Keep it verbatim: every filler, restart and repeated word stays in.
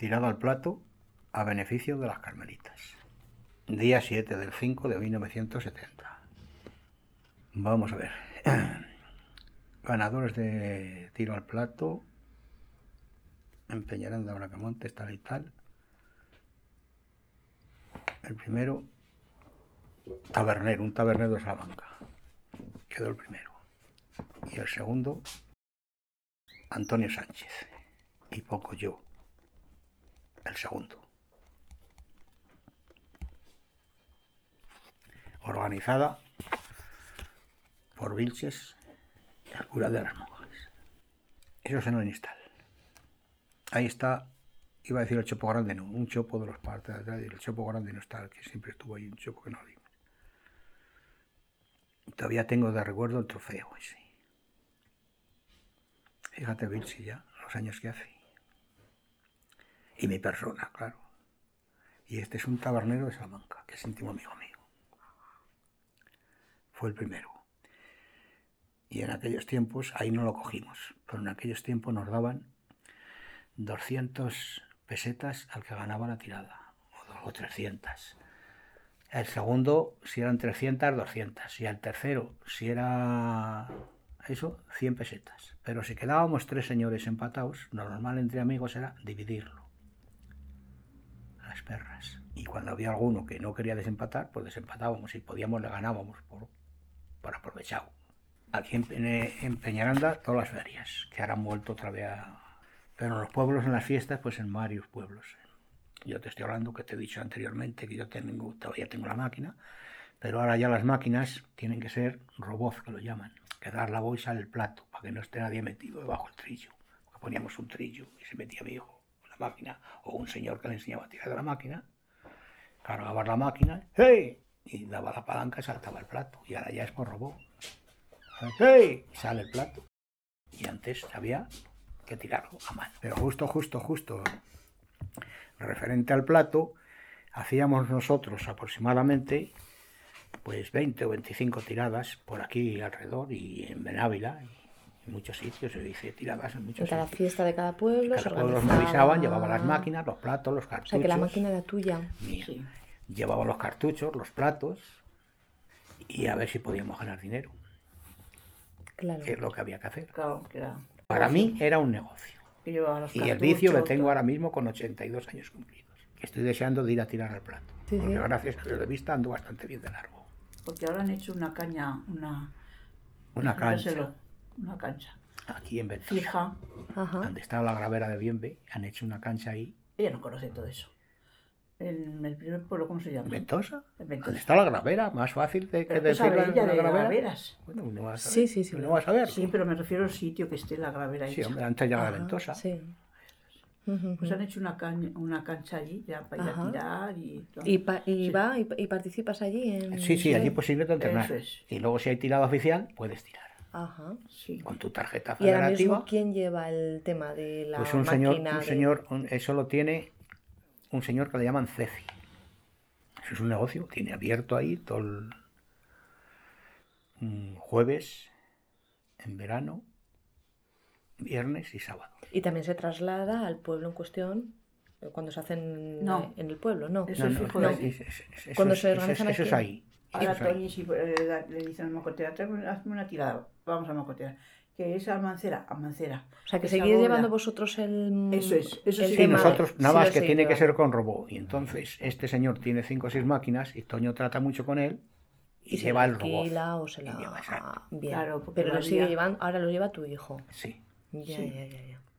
tirado al plato a beneficio de las Carmelitas. Día siete del cinco de mil novecientos setenta. Vamos a ver. Ganadores de tiro al plato en Peñaranda, Bracamontes, tal y tal. El primero, Tabernero, un tabernero de Salamanca. Quedó el primero. Y el segundo, Antonio Sánchez. Y poco yo. El segundo. Organizada por Vilches, el cura de las monjas. Eso es en el Nistal. Ahí está, iba a decir el Chopo Grande, no, un chopo de los partes de atrás, y el Chopo Grande no está, el que siempre estuvo ahí, un chopo que no vi. Todavía tengo de recuerdo el trofeo ese. Fíjate, Vilches ya, los años que hace. Y mi persona, claro. Y este es un tabernero de Salamanca, que es íntimo amigo mío. Fue el primero. Y en aquellos tiempos, ahí no lo cogimos, pero en aquellos tiempos nos daban doscientas pesetas al que ganaba la tirada, o trescientas. El segundo, si eran trescientas, doscientas. Y el tercero, si era eso, cien pesetas. Pero si quedábamos tres señores empatados, lo normal entre amigos era dividirlo. Las perras. Y cuando había alguno que no quería desempatar, pues desempatábamos. Y podíamos, le ganábamos por, por aprovechado. Aquí en, en Peñaranda, todas las ferias, que ahora han vuelto otra vez a... Pero en los pueblos, en las fiestas, pues en varios pueblos. Yo te estoy hablando, que te he dicho anteriormente, que yo tengo, todavía tengo la máquina, pero ahora ya las máquinas tienen que ser robots, que lo llaman, que dar la bolsa al plato, para que no esté nadie metido debajo del trillo. Porque poníamos un trillo y se metía mi hijo en la máquina, o un señor que le enseñaba a tirar de la máquina, cargaba la máquina, ¡hey! Y daba la palanca y saltaba el plato. Y ahora ya es por robot. ¡Hey! Y sale el plato. Y antes había que tirarlo a mano. Pero justo, justo, justo, referente al plato, hacíamos nosotros aproximadamente pues veinte o veinticinco tiradas por aquí alrededor y en Benávila, y en muchos sitios se hice tiradas en muchos en cada sitios. fiesta de cada pueblo Cada se pueblo organizaba... me avisaban, llevaba las máquinas, los platos, los cartuchos. O sea, que la máquina era tuya. Mía. Sí. Llevaba los cartuchos, los platos, y a ver si podíamos ganar dinero, Claro. que es lo que había que hacer. Claro, que era... Para mí era un negocio. Que llevaba los Y el vicio que cartuchos, tengo todo. ahora mismo con ochenta y dos años cumplidos. Que estoy deseando de ir a tirar al plato. Sí, Porque sí. gracias a Dios de vista ando bastante bien de largo. Porque ahora han hecho una caña, una... Una cancha. explícaselo, Una cancha. Aquí en Ventosa, Fija. Ajá. donde está la gravera de Bienve, han hecho una cancha ahí. Ella no conoce todo eso. En el primer pueblo, ¿cómo se llama? ¿En Ventosa? En Ventosa. ¿Dónde está la gravera? Más fácil de que Pero decir sabe la, ella la de gravera. graveras. Bueno, no vas a Sí, ver. sí, sí. No vas a ver. Sí, pero me refiero al sitio que esté la gravera Sí, hecha. hombre, antes ya la Ajá, de Ventosa. Sí. Ujú, Pues ujú. han hecho una, caña, una cancha allí ya para ir Ajá. a tirar y todo. ¿Y, pa- y Sí. va y, y participas allí? En... Sí, sí, allí es posible de entrenar. Eso es. Y luego si hay tirada oficial, puedes tirar. Ajá. Sí. Con tu tarjeta Y ahora federativa. mismo, ¿quién lleva el tema de la Pues un máquina? señor, un de- señor, un- eso lo tiene un señor que le llaman Ceci. Eso es un negocio, tiene abierto ahí todo el mm, jueves, en verano, viernes y sábado. Y también se traslada al pueblo en cuestión eh, cuando se hacen No. en el pueblo, ¿no? Eso es fijo de es- aquí. es- es- eso Cuando es- se eso es- organizan eso es aquí. ahí. Ahora eso es ahí. Tony si, eh, da- le dicen al mocotera, "Tráeme- hazme una tirada, vamos a mocotera. Que es Almancera, Almancera. O sea, que Esa seguís bola. llevando vosotros el... Eso es, eso el sí. Sí, tema. nosotros, nada Sí más lo que sé tiene que llevar. ser con robot. Y entonces este señor tiene cinco o seis máquinas y Toño trata mucho con él y, Y se lleva la el robot. alquila o se la... Y lleva, exacto. Bien. Claro, porque Pero la lo sigue vida- llevando, ahora lo lleva tu hijo. Sí. Ya, Sí. ya, ya, ya.